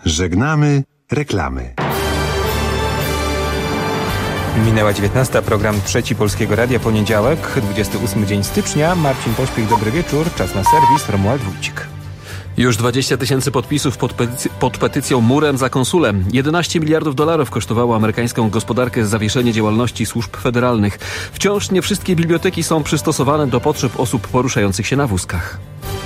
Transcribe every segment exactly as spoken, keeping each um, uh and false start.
Żegnamy reklamy. Minęła dziewiętnasta, program Trzeci Polskiego Radia, poniedziałek, dwudziesty ósmy dzień stycznia. Marcin Pośpiech, dobry wieczór, czas na serwis, Romuald Wójcik. Już dwadzieścia tysięcy podpisów pod, petyc- pod petycją Murem za konsulem. jedenaście miliardów dolarów kosztowało amerykańską gospodarkę zawieszenie działalności służb federalnych. Wciąż nie wszystkie biblioteki są przystosowane do potrzeb osób poruszających się na wózkach.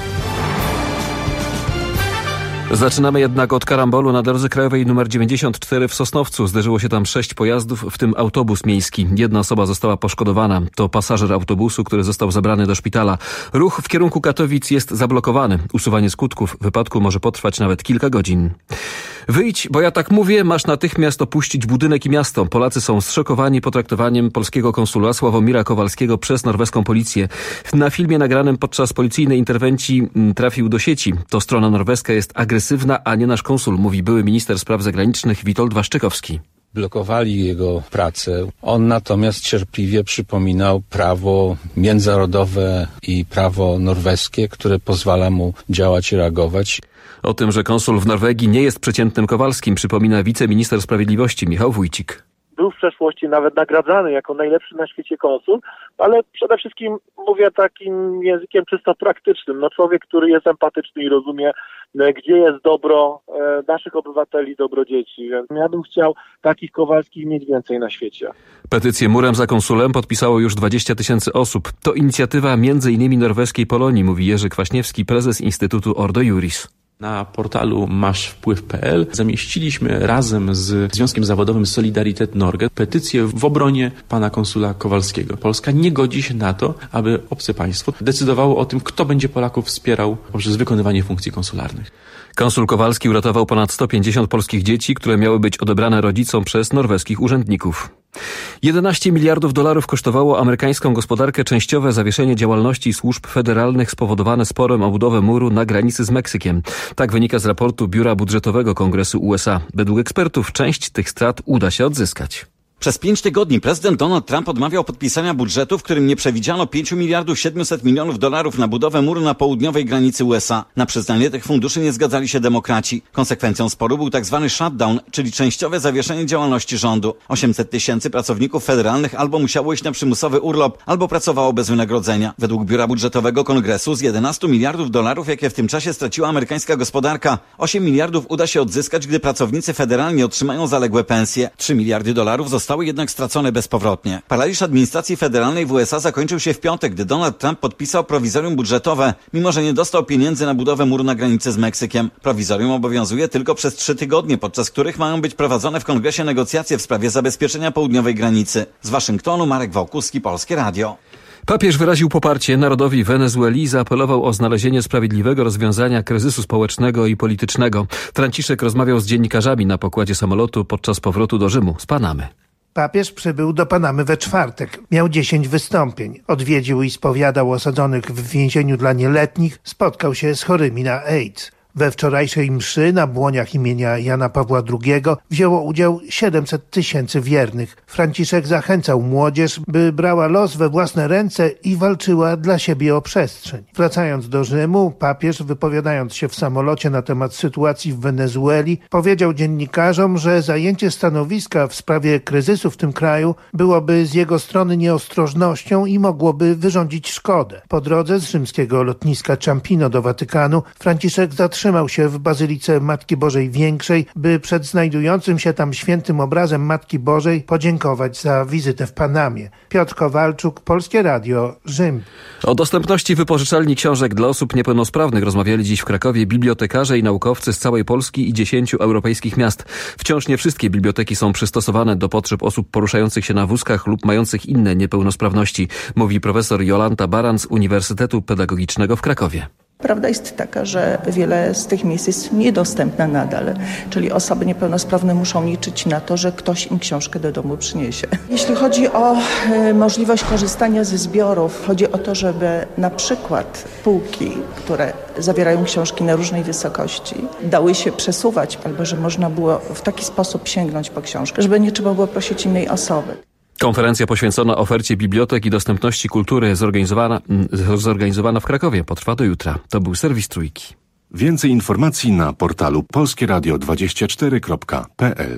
Zaczynamy jednak od karambolu na drodze krajowej nr dziewięćdziesiąt cztery w Sosnowcu. Zderzyło się tam sześć pojazdów, w tym autobus miejski. Jedna osoba została poszkodowana. To pasażer autobusu, który został zabrany do szpitala. Ruch w kierunku Katowic jest zablokowany. Usuwanie skutków wypadku może potrwać nawet kilka godzin. Wyjdź, bo ja tak mówię, masz natychmiast opuścić budynek i miasto. Polacy są zszokowani potraktowaniem polskiego konsula Sławomira Kowalskiego przez norweską policję. Na filmie nagranym podczas policyjnej interwencji trafił do sieci. To strona norweska jest agresywna, a nie nasz konsul, mówi były minister spraw zagranicznych Witold Waszczykowski. Blokowali jego pracę. On natomiast cierpliwie przypominał prawo międzynarodowe i prawo norweskie, które pozwala mu działać i reagować. O tym, że konsul w Norwegii nie jest przeciętnym Kowalskim, przypomina wiceminister sprawiedliwości Michał Wójcik. Był w przeszłości nawet nagradzany jako najlepszy na świecie konsul, ale przede wszystkim mówię takim językiem czysto praktycznym. No człowiek, który jest empatyczny i rozumie, gdzie jest dobro e, naszych obywateli, dobro dzieci. Więc ja bym chciał takich Kowalskich mieć więcej na świecie. Petycję Murem za konsulem podpisało już dwadzieścia tysięcy osób. To inicjatywa między innymi norweskiej Polonii, mówi Jerzy Kwaśniewski, prezes Instytutu Ordo Iuris. Na portalu masz wpływ kropka p l zamieściliśmy razem z Związkiem Zawodowym Solidaritet Norge petycję w obronie pana konsula Kowalskiego. Polska nie godzi się na to, aby obce państwo decydowało o tym, kto będzie Polaków wspierał poprzez wykonywanie funkcji konsularnych. Konsul Kowalski uratował ponad sto pięćdziesiąt polskich dzieci, które miały być odebrane rodzicom przez norweskich urzędników. jedenaście miliardów dolarów kosztowało amerykańską gospodarkę częściowe zawieszenie działalności służb federalnych spowodowane sporem o budowę muru na granicy z Meksykiem. Tak wynika z raportu Biura Budżetowego Kongresu U S A. Według ekspertów część tych strat uda się odzyskać. Przez pięć tygodni prezydent Donald Trump odmawiał podpisania budżetu, w którym nie przewidziano pięć miliardów siedemset milionów dolarów na budowę muru na południowej granicy U S A. Na przyznanie tych funduszy nie zgadzali się demokraci. Konsekwencją sporu był tak zwany shutdown, czyli częściowe zawieszenie działalności rządu. osiemset tysięcy pracowników federalnych albo musiało iść na przymusowy urlop, albo pracowało bez wynagrodzenia. Według Biura Budżetowego Kongresu z jedenastu miliardów dolarów, jakie w tym czasie straciła amerykańska gospodarka, osiem miliardów uda się odzyskać, gdy pracownicy federalni otrzymają zaległe pensje. trzy miliardy dolarów zostały Zostały jednak stracone bezpowrotnie. Paraliż administracji federalnej w U S A zakończył się w piątek, gdy Donald Trump podpisał prowizorium budżetowe, mimo że nie dostał pieniędzy na budowę muru na granicy z Meksykiem. Prowizorium obowiązuje tylko przez trzy tygodnie, podczas których mają być prowadzone w Kongresie negocjacje w sprawie zabezpieczenia południowej granicy. Z Waszyngtonu Marek Wałkuski, Polskie Radio. Papież wyraził poparcie narodowi Wenezueli i zaapelował o znalezienie sprawiedliwego rozwiązania kryzysu społecznego i politycznego. Franciszek rozmawiał z dziennikarzami na pokładzie samolotu podczas powrotu do Rzymu z Panamy. Papież przybył do Panamy we czwartek. Miał dziesięć wystąpień. Odwiedził i spowiadał osadzonych w więzieniu dla nieletnich. Spotkał się z chorymi na AIDS. We wczorajszej mszy na błoniach imienia Jana Pawła drugiego wzięło udział siedemset tysięcy wiernych. Franciszek zachęcał młodzież, by brała los we własne ręce i walczyła dla siebie o przestrzeń. Wracając do Rzymu, papież, wypowiadając się w samolocie na temat sytuacji w Wenezueli, powiedział dziennikarzom, że zajęcie stanowiska w sprawie kryzysu w tym kraju byłoby z jego strony nieostrożnością i mogłoby wyrządzić szkodę. Po drodze z rzymskiego lotniska Ciampino do Watykanu Franciszek zatrzymał Zatrzymał się w Bazylice Matki Bożej Większej, by przed znajdującym się tam świętym obrazem Matki Bożej podziękować za wizytę w Panamie. Piotr Kowalczuk, Polskie Radio, Rzym. O dostępności wypożyczalni książek dla osób niepełnosprawnych rozmawiali dziś w Krakowie bibliotekarze i naukowcy z całej Polski i dziesięciu europejskich miast. Wciąż nie wszystkie biblioteki są przystosowane do potrzeb osób poruszających się na wózkach lub mających inne niepełnosprawności, mówi profesor Jolanta Baran z Uniwersytetu Pedagogicznego w Krakowie. Prawda jest taka, że wiele z tych miejsc jest niedostępna nadal, czyli osoby niepełnosprawne muszą liczyć na to, że ktoś im książkę do domu przyniesie. Jeśli chodzi o y, możliwość korzystania ze zbiorów, chodzi o to, żeby na przykład półki, które zawierają książki na różnej wysokości, dały się przesuwać, albo że można było w taki sposób sięgnąć po książkę, żeby nie trzeba było prosić innej osoby. Konferencja poświęcona ofercie bibliotek i dostępności kultury zorganizowana, zorganizowana w Krakowie potrwa do jutra. To był serwis Trójki. Więcej informacji na portalu polskie radio dwadzieścia cztery kropka p l.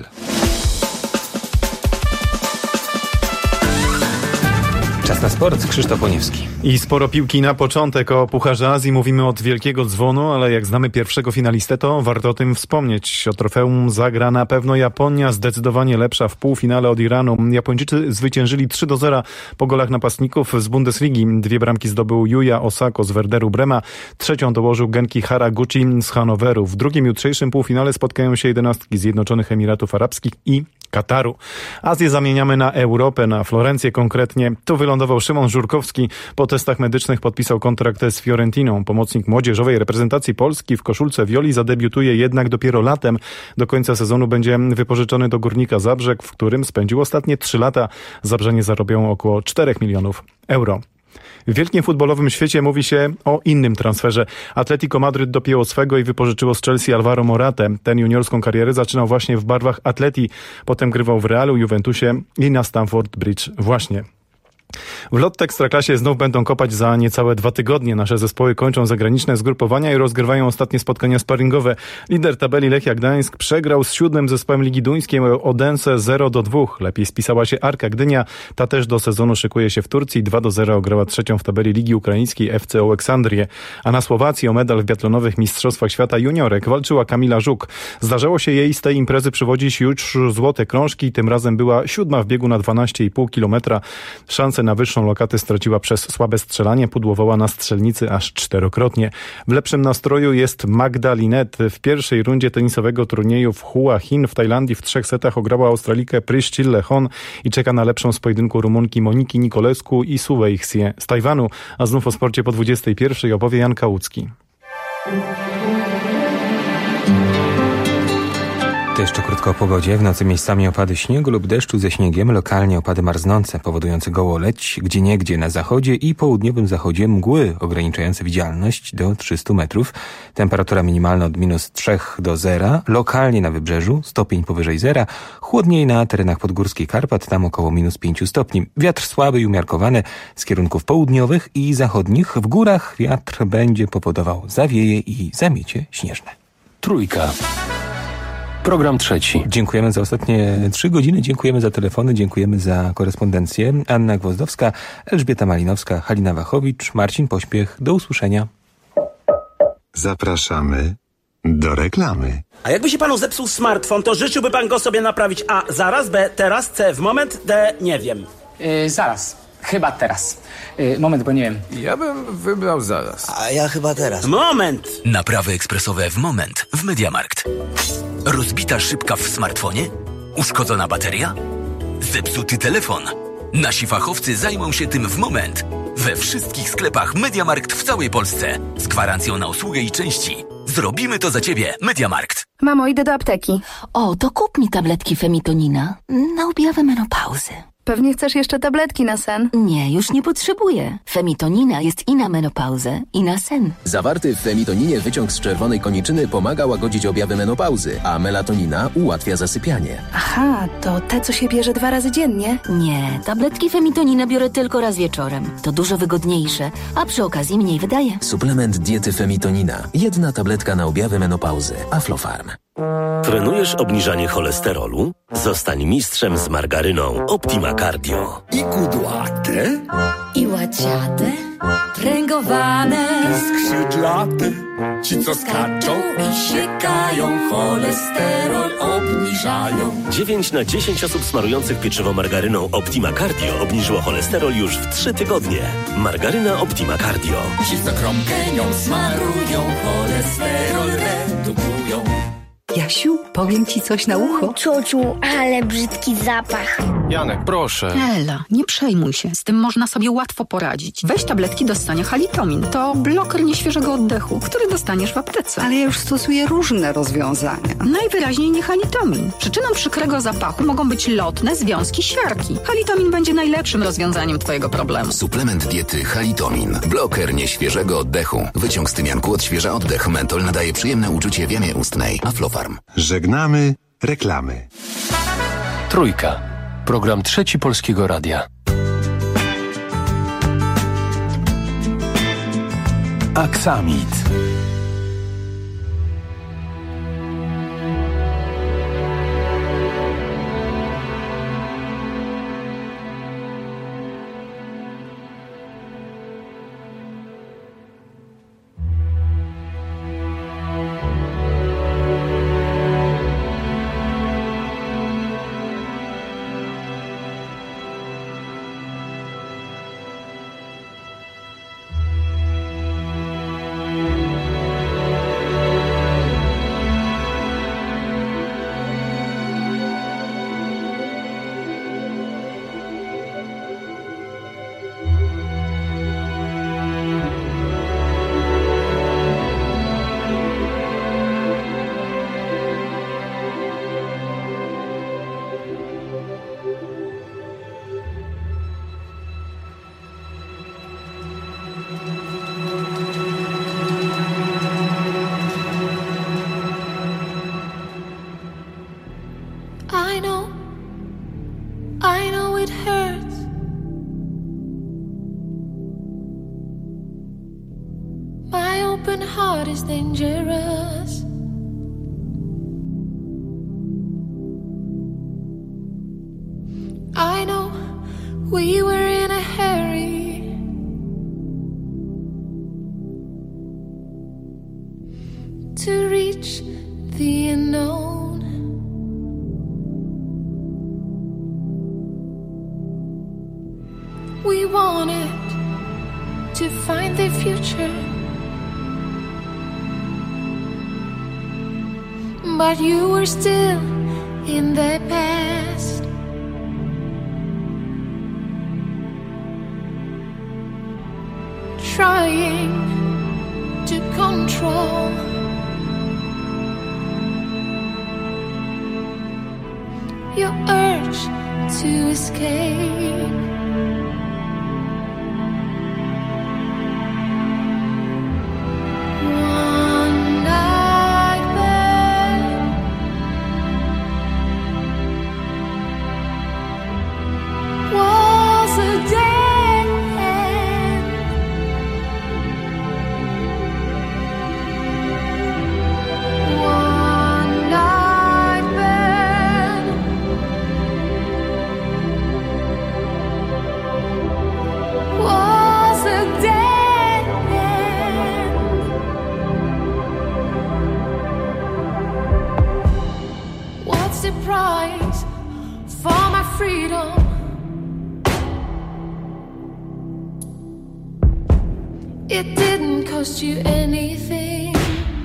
Czas na sport. Krzysztof Oniewski. I sporo piłki na początek. O Pucharze Azji mówimy od wielkiego dzwonu, ale jak znamy pierwszego finalistę, to warto o tym wspomnieć. O trofeum zagra na pewno Japonia, zdecydowanie lepsza w półfinale od Iranu. Japończycy zwyciężyli trzy do zera po golach napastników z Bundesligi. Dwie bramki zdobył Yuya Osako z Werderu Brema, trzecią dołożył Genki Haraguchi z Hannoweru. W drugim jutrzejszym półfinale spotkają się jedenastki Zjednoczonych Emiratów Arabskich i Kataru. Azję zamieniamy na Europę, na Florencję konkretnie. Tu wylądował Szymon Żurkowski. Po testach medycznych podpisał kontrakt z Fiorentiną. Pomocnik młodzieżowej reprezentacji Polski w koszulce Violi zadebiutuje jednak dopiero latem. Do końca sezonu będzie wypożyczony do Górnika Zabrzeg, w którym spędził ostatnie trzy lata. Zabrzanie zarobią około czterech milionów euro. W wielkim futbolowym świecie mówi się o innym transferze. Atletico Madryt dopięło swego i wypożyczyło z Chelsea Alvaro Moratę. Ten juniorską karierę zaczynał właśnie w barwach Atleti. Potem grywał w Realu, Juventusie i na Stamford Bridge właśnie. W Lotto Ekstraklasie znów będą kopać za niecałe dwa tygodnie. Nasze zespoły kończą zagraniczne zgrupowania i rozgrywają ostatnie spotkania sparingowe. Lider tabeli Lechia Gdańsk przegrał z siódmym zespołem Ligi Duńskiej Odense zero do dwóch. Lepiej spisała się Arka Gdynia. Ta też do sezonu szykuje się w Turcji. dwa do zera ograła trzecią w tabeli Ligi Ukraińskiej F C Oleksandrię. A na Słowacji o medal w biatlonowych Mistrzostwach Świata Juniorek walczyła Kamila Żuk. Zdarzało się jej z tej imprezy przywodzić już złote krążki. Tym razem była siódma w biegu na dwanaście i pół kilometra. Szanse na wyższą lokatę straciła przez słabe strzelanie, pudłowała na strzelnicy aż czterokrotnie. W lepszym nastroju jest Magda Linette. W pierwszej rundzie tenisowego turnieju w Hua Hin w Tajlandii w trzech setach ograła Australijkę Priscillę Hon i czeka na lepszą z pojedynku Rumunki Moniki Nikolescu i Suwei Xie z Tajwanu. A znów o sporcie po dwudziestej pierwszej opowie Jan Kałucki. To jeszcze krótko o pogodzie. W nocy miejscami opady śniegu lub deszczu ze śniegiem, lokalnie opady marznące, powodujące gołoleć, gdzieniegdzie na zachodzie i południowym zachodzie mgły ograniczające widzialność do trzystu metrów. Temperatura minimalna od minus trzech do zera, lokalnie na wybrzeżu stopień powyżej zera, chłodniej na terenach podgórskich Karpat, tam około minus pięciu stopni. Wiatr słaby i umiarkowany z kierunków południowych i zachodnich. W górach wiatr będzie powodował zawieje i zamiecie śnieżne. Trójka. Program trzeci. Dziękujemy za ostatnie trzy godziny, dziękujemy za telefony, dziękujemy za korespondencję. Anna Gwozdowska, Elżbieta Malinowska, Halina Wachowicz, Marcin Pośpiech. Do usłyszenia. Zapraszamy do reklamy. A jakby się panu zepsuł smartfon, to życzyłby pan go sobie naprawić A zaraz, B teraz, C w moment, D nie wiem. Yy, zaraz. Chyba teraz. Yy, moment, bo nie wiem. Ja bym wybrał zaraz. A ja chyba teraz. Moment! Naprawy ekspresowe w moment w MediaMarkt. Rozbita szybka w smartfonie? Uszkodzona bateria? Zepsuty telefon? Nasi fachowcy zajmą się tym w moment. We wszystkich sklepach MediaMarkt w całej Polsce. Z gwarancją na usługę i części. Zrobimy to za ciebie. MediaMarkt. Mamo, idę do apteki. O, to kup mi tabletki Femitonina na objawę menopauzy. Pewnie chcesz jeszcze tabletki na sen? Nie, już nie potrzebuję. Femitonina jest i na menopauzę, i na sen. Zawarty w femitoninie wyciąg z czerwonej koniczyny pomaga łagodzić objawy menopauzy, a melatonina ułatwia zasypianie. Aha, to te, co się bierze dwa razy dziennie? Nie, tabletki Femitonina biorę tylko raz wieczorem. To dużo wygodniejsze, a przy okazji mniej wydaje. Suplement diety Femitonina. Jedna tabletka na objawy menopauzy. Aflofarm. Trenujesz obniżanie cholesterolu? Zostań mistrzem z margaryną Optima Cardio. I kudłate, i łaciate, pręgowane, i skrzydlate, ci co skaczą i siekają, cholesterol obniżają. dziewięć na dziesięć osób smarujących pieczywo margaryną Optima Cardio obniżyło cholesterol już w trzy tygodnie. Margaryna Optima Cardio. Ci co kromkę nią smarują, cholesterol redukują. Jasiu, powiem ci coś na ucho. Ciociu, ale brzydki zapach. Janek, proszę. Ela, nie przejmuj się. Z tym można sobie łatwo poradzić. Weź tabletki do ssania Halitomin. To bloker nieświeżego oddechu, który dostaniesz w aptece. Ale ja już stosuję różne rozwiązania. Najwyraźniej nie Halitomin. Przyczyną przykrego zapachu mogą być lotne związki siarki. Halitomin będzie najlepszym rozwiązaniem twojego problemu. Suplement diety Halitomin. Bloker nieświeżego oddechu. Wyciąg z tymianku odświeża oddech. Mentol nadaje przyjemne uczucie w jamie ustnej. Aflofarm. Żegnamy reklamy. Trójka. Program trzeci Polskiego Radia. Aksamit. it hurts. My open heart is dangerous. I know we were in a hurry. To reach the unknown. We wanted to find the future, but you were still in the past. Trying to control your urge to escape. One night then was a dead end. One night then was a dead end. What's the price for my freedom? It didn't cost you anything.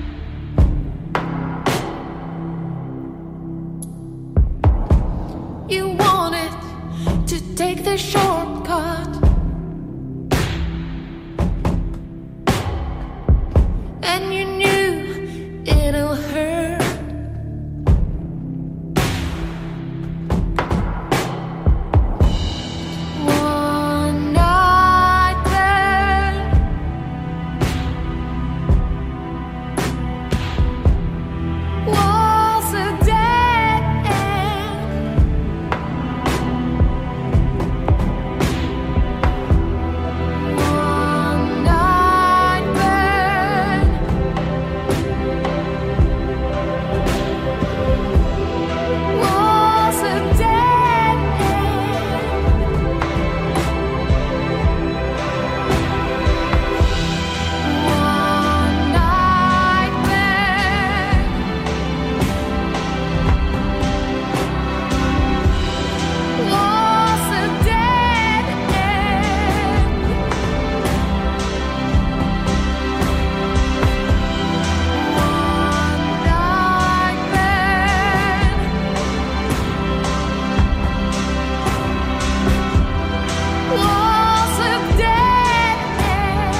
You wanted to take the shortcut, and you knew it'll hurt. One night then was a dead end. One night then was a dead end. One night then was a dead end. One night then was a dead end.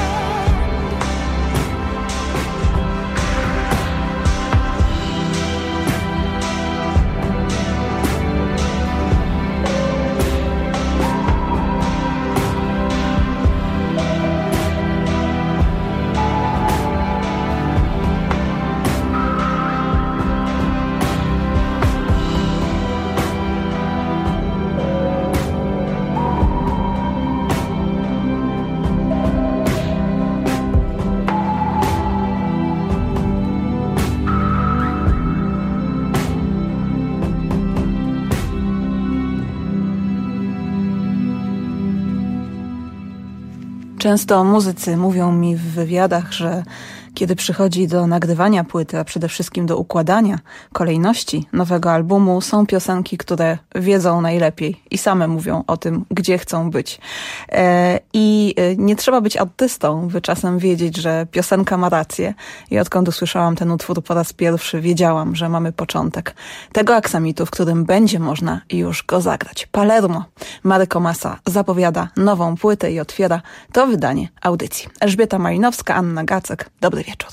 Często muzycy mówią mi w wywiadach, że kiedy przychodzi do nagrywania płyty, a przede wszystkim do układania kolejności nowego albumu, są piosenki, które wiedzą najlepiej i same mówią o tym, gdzie chcą być. E, I nie trzeba być artystą, by czasem wiedzieć, że piosenka ma rację. I odkąd usłyszałam ten utwór po raz pierwszy, wiedziałam, że mamy początek tego aksamitu, w którym będzie można już go zagrać. Palermo. Marco Massa zapowiada nową płytę i otwiera to wydanie audycji. Elżbieta Malinowska, Anna Gacek. Dobry wieczór.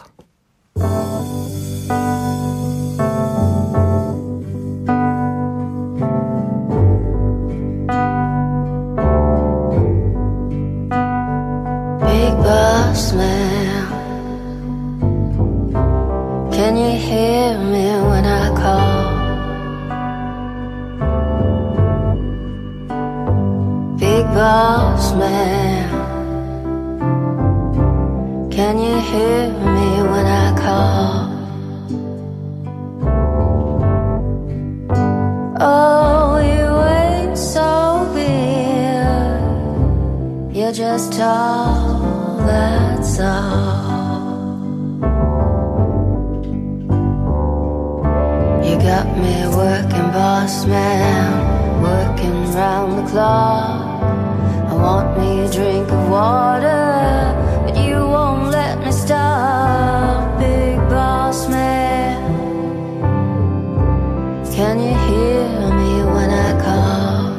Big boss man, can you hear me when I call? boss man. Can you hear me when I call? Oh, you ain't so weird. You're just tall, that's all. You got me working, boss man, working round the clock. I want me a drink of water, but you won't let me stop, big boss man. Can you hear me when I call?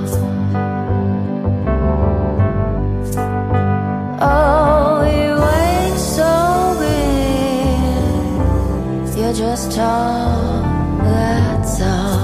Oh, you ain't so weird. You're just tall, that's all.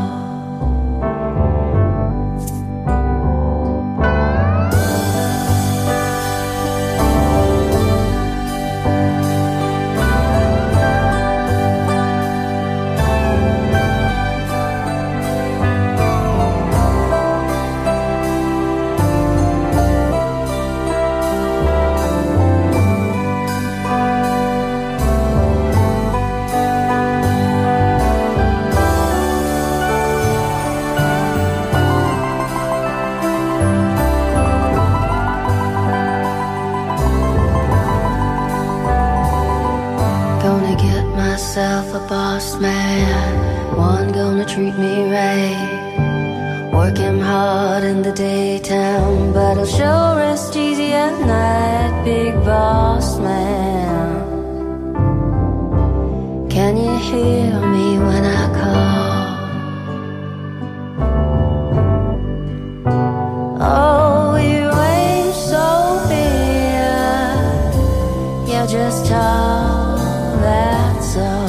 Myself a boss man, one gonna treat me right. Work him hard in the daytime, but he'll sure rest easy at night, big boss man. Can you hear me when I call? Oh, you ain't so big, you're just tall, that's all.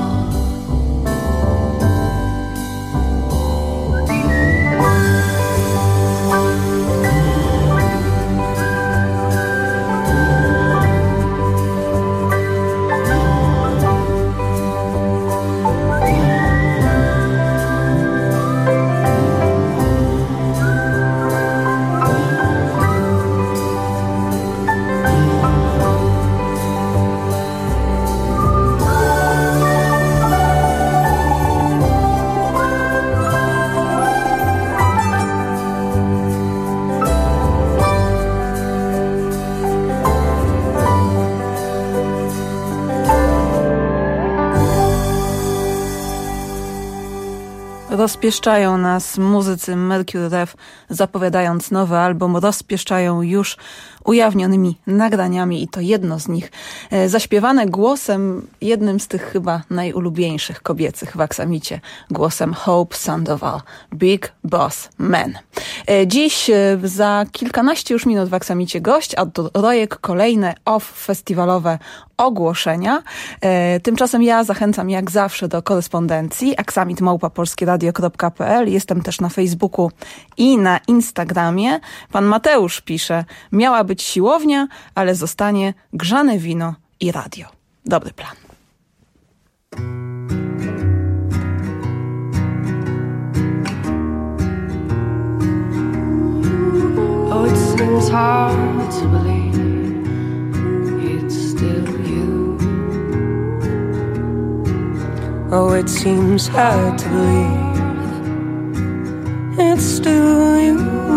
Rozpieszczają nas muzycy Mercury Rev, zapowiadając nowy album, rozpieszczają już ujawnionymi nagraniami i to jedno z nich e, zaśpiewane głosem jednym z tych chyba najulubieńszych kobiecych w aksamicie, głosem Hope Sandoval, Big Boss Man. E, dziś e, za kilkanaście już minut w aksamicie gość, Artur Rojek, kolejne off-festiwalowe ogłoszenia. E, tymczasem ja zachęcam jak zawsze do korespondencji aksamit małpa polskie radio kropka p l. Jestem też na Facebooku i na Instagramie. Pan Mateusz pisze, miała być siłownia, ale zostanie grzane wino i radio. Dobry plan. Oh, it seems hard to believe it's still you. Oh, it seems hard to believe it's still you.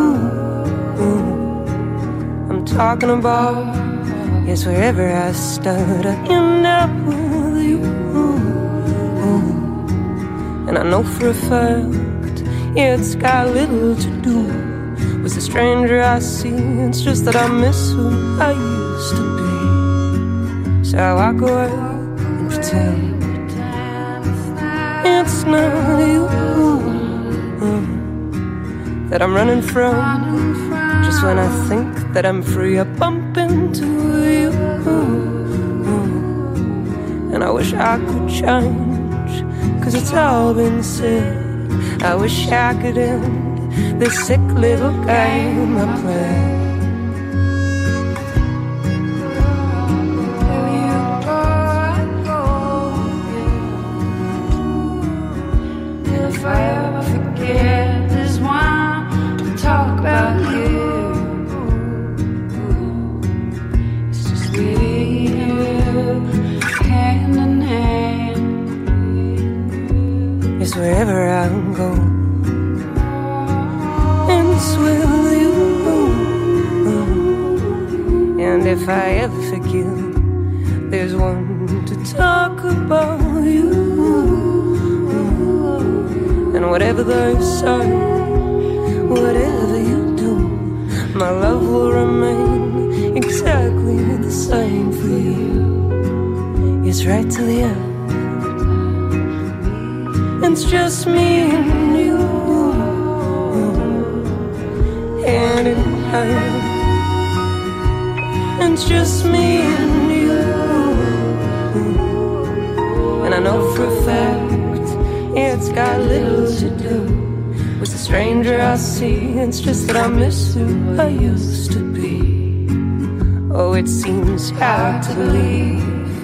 I'm talking about, yes, wherever I start, I end up with you. And I know for a fact, yeah, it's got little to do with the stranger I see. It's just that I miss who I used to be. So I go out and pretend it's not you that I'm running from. Just when I think that I'm free, I bump into you. And I wish I could change, 'cause it's all been said. I wish I could end this sick little game I play. If I ever forget, there's one to talk about you. Yes, wherever I go, it's with you. And if I ever forget, there's one to talk about you. And whatever the sun, whatever you do, my love will remain exactly the same for you. Yes, right to the end. It's just me and you, hand in hand. It's just me and you, and I know for a fact it's got little to do with the stranger I see. It's just that I miss who I used to be. Oh, it seems hard to believe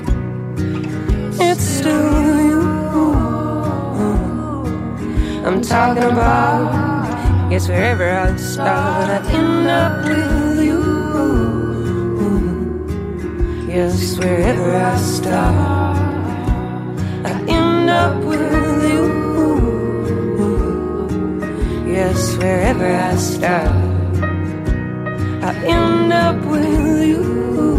it's still you I'm talking about. Yes, wherever I start, I end up with you. Yes, wherever I start, I end up with you. Yes, wherever I start, I end up with you.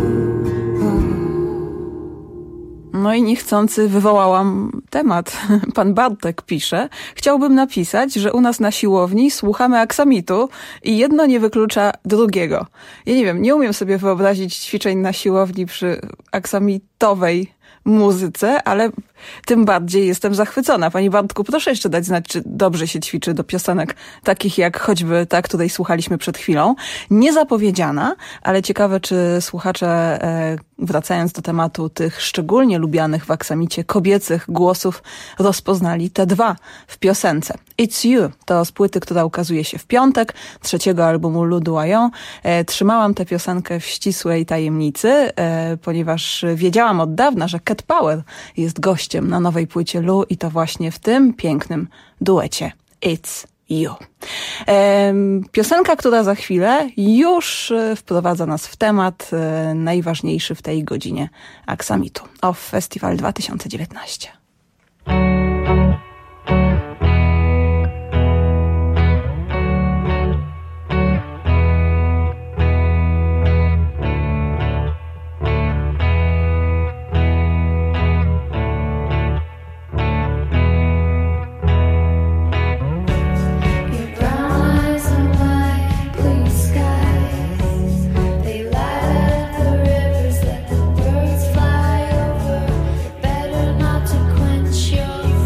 No i niechcący wywołałam temat. Pan Bartek pisze: chciałbym napisać, że u nas na siłowni słuchamy aksamitu i jedno nie wyklucza drugiego. Ja nie wiem, nie umiem sobie wyobrazić ćwiczeń na siłowni przy aksamitowej muzyce, ale tym bardziej jestem zachwycona. Pani Bartku, proszę jeszcze dać znać, czy dobrze się ćwiczy do piosenek takich jak choćby ta, której słuchaliśmy przed chwilą. Niezapowiedziana, ale ciekawe, czy słuchacze, e, wracając do tematu tych szczególnie lubianych w aksamicie kobiecych głosów, rozpoznali te dwa w piosence. It's You to z płyty, która ukazuje się w piątek, trzeciego albumu Lou Doyon. E, trzymałam tę piosenkę w ścisłej tajemnicy, e, ponieważ wiedziałam od dawna, że Cat Power jest gościem na nowej płycie Lou i to właśnie w tym pięknym duecie It's You. E, piosenka, która za chwilę już wprowadza nas w temat e, najważniejszy w tej godzinie aksamitu. Off Festival dwa tysiące dziewiętnaście. Your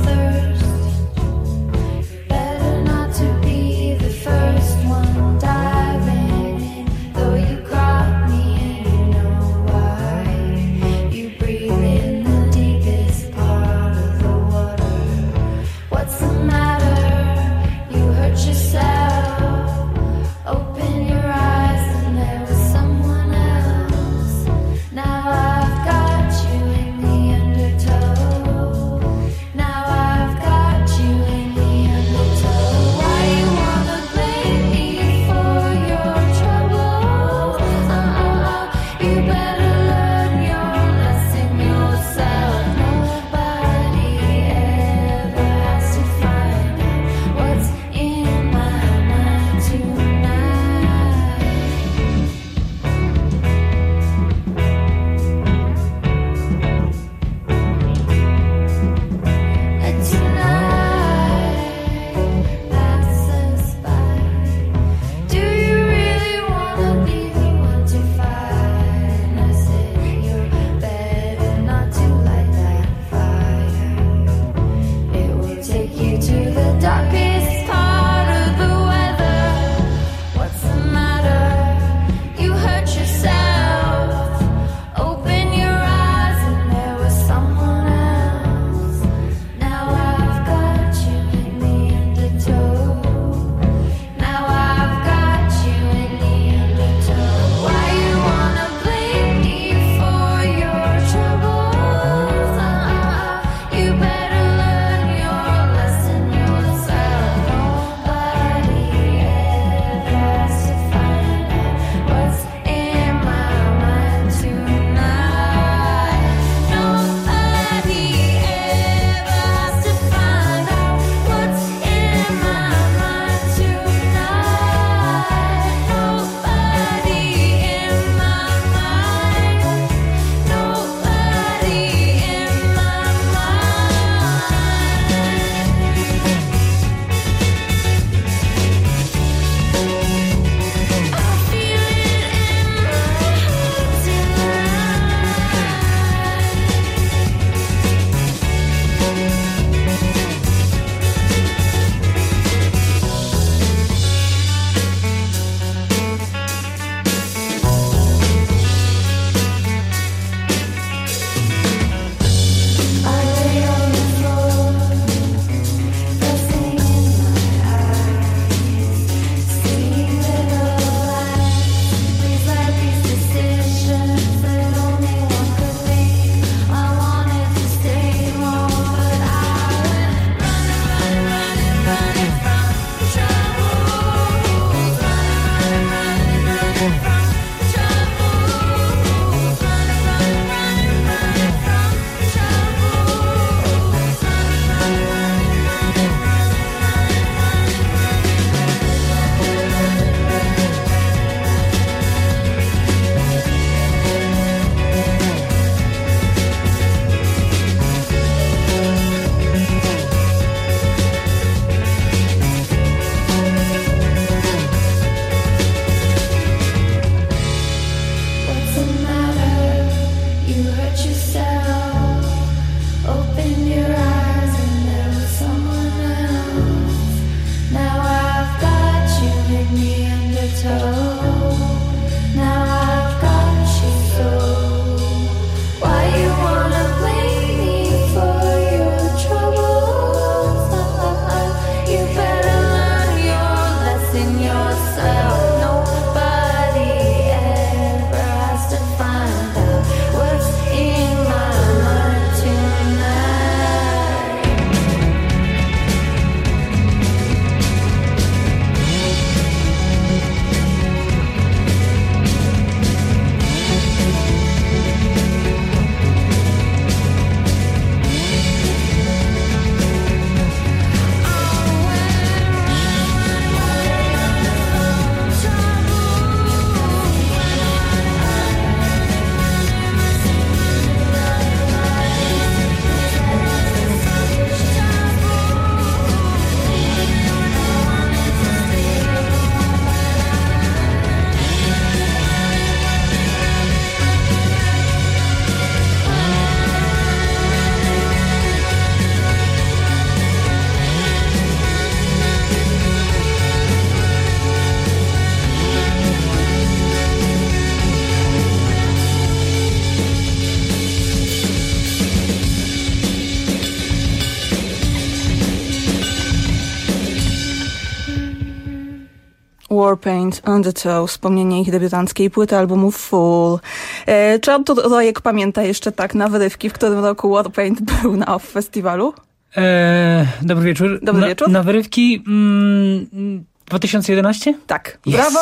Warpaint, Undertow, wspomnienie ich debiutanckiej płyty albumu Full. E, czy Artur Rojek pamięta jeszcze tak na wyrywki, w którym roku Warpaint był na Off Festiwalu? E, dobry wieczór. Dobry na, wieczór. Na wyrywki mm, dwa tysiące jedenaście? Tak. Yes. Brawo!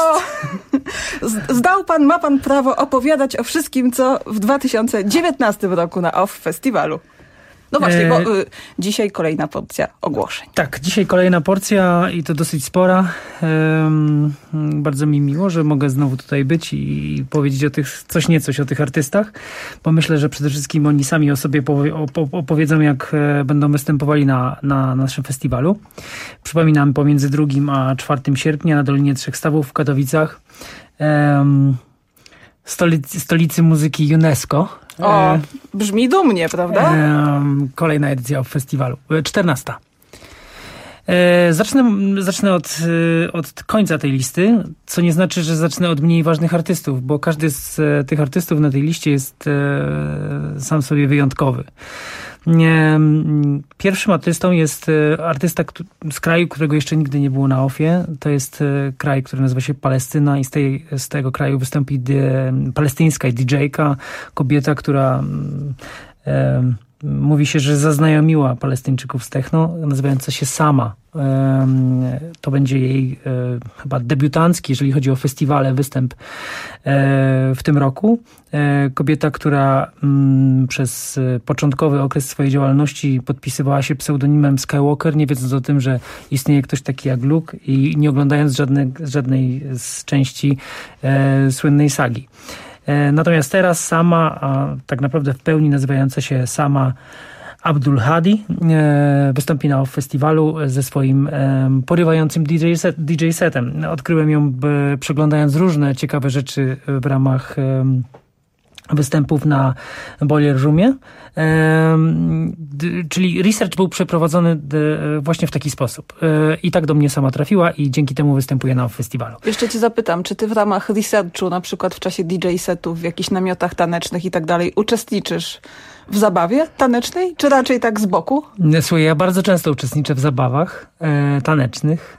Zdał pan, ma pan prawo opowiadać o wszystkim, co w dwa tysiące dziewiętnastym roku na Off Festiwalu. No właśnie, bo y, dzisiaj kolejna porcja ogłoszeń. Tak, dzisiaj kolejna porcja i to dosyć spora. Um, bardzo mi miło, że mogę znowu tutaj być i powiedzieć o tych, coś niecoś o tych artystach, bo myślę, że przede wszystkim oni sami o sobie opowiedzą, jak będą występowali na, na naszym festiwalu. Przypominam, pomiędzy drugim a czwartym sierpnia na Dolinie Trzech Stawów w Katowicach, um, stolicy, stolicy muzyki UNESCO. O, brzmi dumnie, prawda? Kolejna edycja festiwalu. czternasta. Zacznę, zacznę od, od końca tej listy, co nie znaczy, że zacznę od mniej ważnych artystów, bo każdy z tych artystów na tej liście jest sam sobie wyjątkowy. Pierwszym artystą jest artysta z kraju, którego jeszcze nigdy nie było na Offie. To jest kraj, który nazywa się Palestyna i z, tej, z tego kraju wystąpi de, palestyńska didżejka, kobieta, która e, mówi się, że zaznajomiła Palestyńczyków z techno, nazywająca się Sama. E, to będzie jej e, chyba debiutancki, jeżeli chodzi o festiwale, występ e, w tym roku. E, kobieta, która m, przez początkowy okres swojej działalności podpisywała się pseudonimem Skywalker, nie wiedząc o tym, że istnieje ktoś taki jak Luke i nie oglądając żadnej, żadnej z części e, słynnej sagi. Natomiast teraz Sama, a tak naprawdę w pełni nazywająca się Sama Abdul Hadi, wystąpi na festiwalu ze swoim porywającym D J, set, D J setem. Odkryłem ją przeglądając różne ciekawe rzeczy w ramach występów na Boiler Roomie. Czyli research był przeprowadzony właśnie w taki sposób. I tak do mnie sama trafiła i dzięki temu występuje na festiwalu. Jeszcze cię zapytam, czy ty w ramach researchu, na przykład w czasie D J setów, w jakichś namiotach tanecznych i tak dalej, uczestniczysz w zabawie tanecznej, czy raczej tak z boku? Słuchaj, ja bardzo często uczestniczę w zabawach e, tanecznych.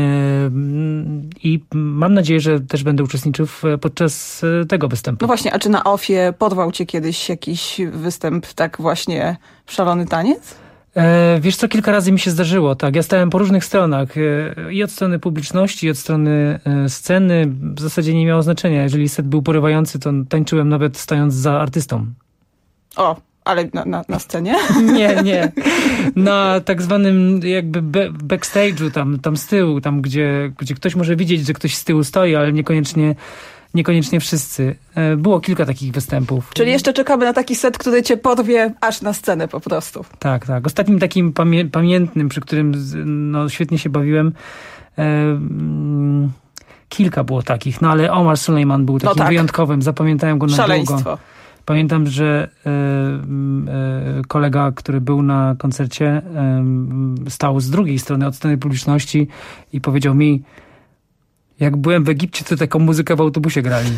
I mam nadzieję, że też będę uczestniczył w, podczas tego występu. No właśnie, a czy na Offie porwał cię kiedyś jakiś występ, tak właśnie szalony taniec? E, wiesz co, kilka razy mi się zdarzyło, tak. Ja stałem po różnych stronach. E, I od strony publiczności, i od strony e, sceny. W zasadzie nie miało znaczenia. Jeżeli set był porywający, to tańczyłem nawet stając za artystą. O, ale na, na, na scenie? Nie, nie. Na tak zwanym jakby backstage'u, tam, tam z tyłu, tam gdzie, gdzie ktoś może widzieć, że ktoś z tyłu stoi, ale niekoniecznie, niekoniecznie wszyscy. Było kilka takich występów. Czyli jeszcze czekamy na taki set, który cię porwie aż na scenę po prostu. Tak, tak. Ostatnim takim pamię- pamiętnym, przy którym no, świetnie się bawiłem, e, kilka było takich, no ale Omar Suleiman był takim no tak. wyjątkowym. Zapamiętałem go na Szaleństwo. długo. Pamiętam, że y, y, kolega, który był na koncercie, y, stał z drugiej strony, od strony publiczności i powiedział mi, jak byłem w Egipcie, to taką muzykę w autobusie grali.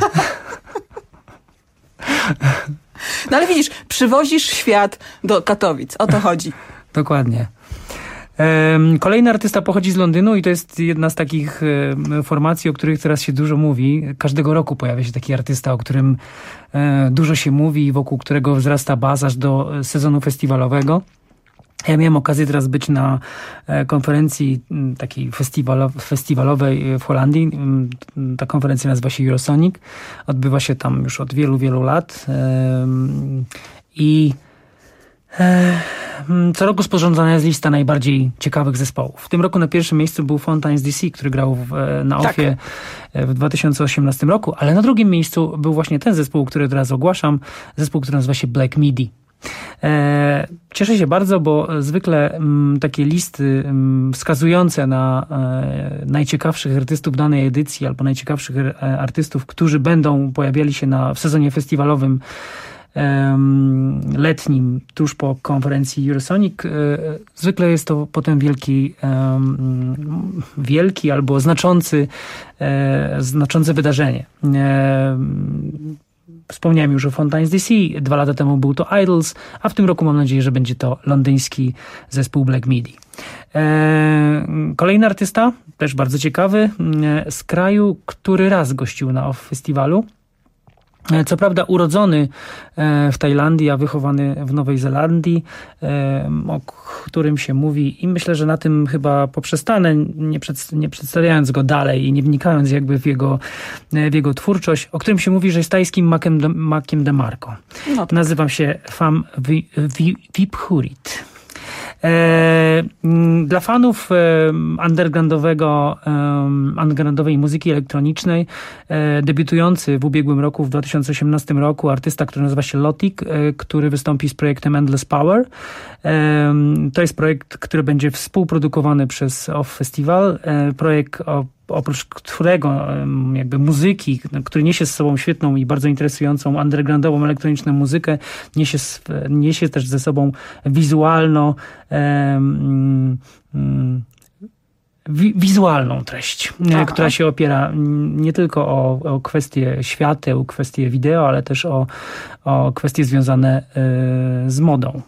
No ale widzisz, przywozisz świat do Katowic, o to chodzi. Dokładnie. Kolejny artysta pochodzi z Londynu i to jest jedna z takich formacji, o których teraz się dużo mówi. Każdego roku pojawia się taki artysta, o którym dużo się mówi i wokół którego wzrasta baz aż do sezonu festiwalowego. Ja miałem okazję teraz być na konferencji takiej festiwalowej w Holandii. Ta konferencja nazywa się Eurosonic. Odbywa się tam już od wielu, wielu lat. I co roku sporządzana jest lista najbardziej ciekawych zespołów. W tym roku na pierwszym miejscu był Fontaines D C, który grał w, na tak. Offie w dwa tysiące osiemnastym roku, ale na drugim miejscu był właśnie ten zespół, który teraz ogłaszam, zespół, który nazywa się Black Midi. E, cieszę się bardzo, bo zwykle m, takie listy m, wskazujące na e, najciekawszych artystów danej edycji albo najciekawszych e, artystów, którzy będą pojawiali się na, w sezonie festiwalowym letnim, tuż po konferencji Eurosonic. Zwykle jest to potem wielki, wielki albo znaczący, znaczące wydarzenie. Wspomniałem już o Fontaines D C, dwa lata temu był to Idols, a w tym roku mam nadzieję, że będzie to londyński zespół Black Midi. Kolejny artysta, też bardzo ciekawy, z kraju, który raz gościł na Off Festiwalu. Co prawda urodzony w Tajlandii, a wychowany w Nowej Zelandii, o którym się mówi i myślę, że na tym chyba poprzestanę, nie, przed, nie przedstawiając go dalej i nie wnikając jakby w jego, w jego twórczość, o którym się mówi, że jest tajskim Makiem de, Makiem DeMarco. No tak. Nazywam się Pham Viphurit. E, dla fanów e, undergroundowego, e, undergroundowej muzyki elektronicznej e, debiutujący w ubiegłym roku, w dwa tysiące osiemnastym roku artysta, który nazywa się Lotik, e, który wystąpi z projektem Endless Power. E, to jest projekt, który będzie współprodukowany przez Off Festival. E, projekt o oprócz którego jakby muzyki, który niesie z sobą świetną i bardzo interesującą undergroundową elektroniczną muzykę, niesie, niesie też ze sobą wizualno um, um, wi- wizualną treść, Aha. która się opiera nie tylko o, o kwestie świateł, kwestie wideo, ale też o, o kwestie związane y, z modą.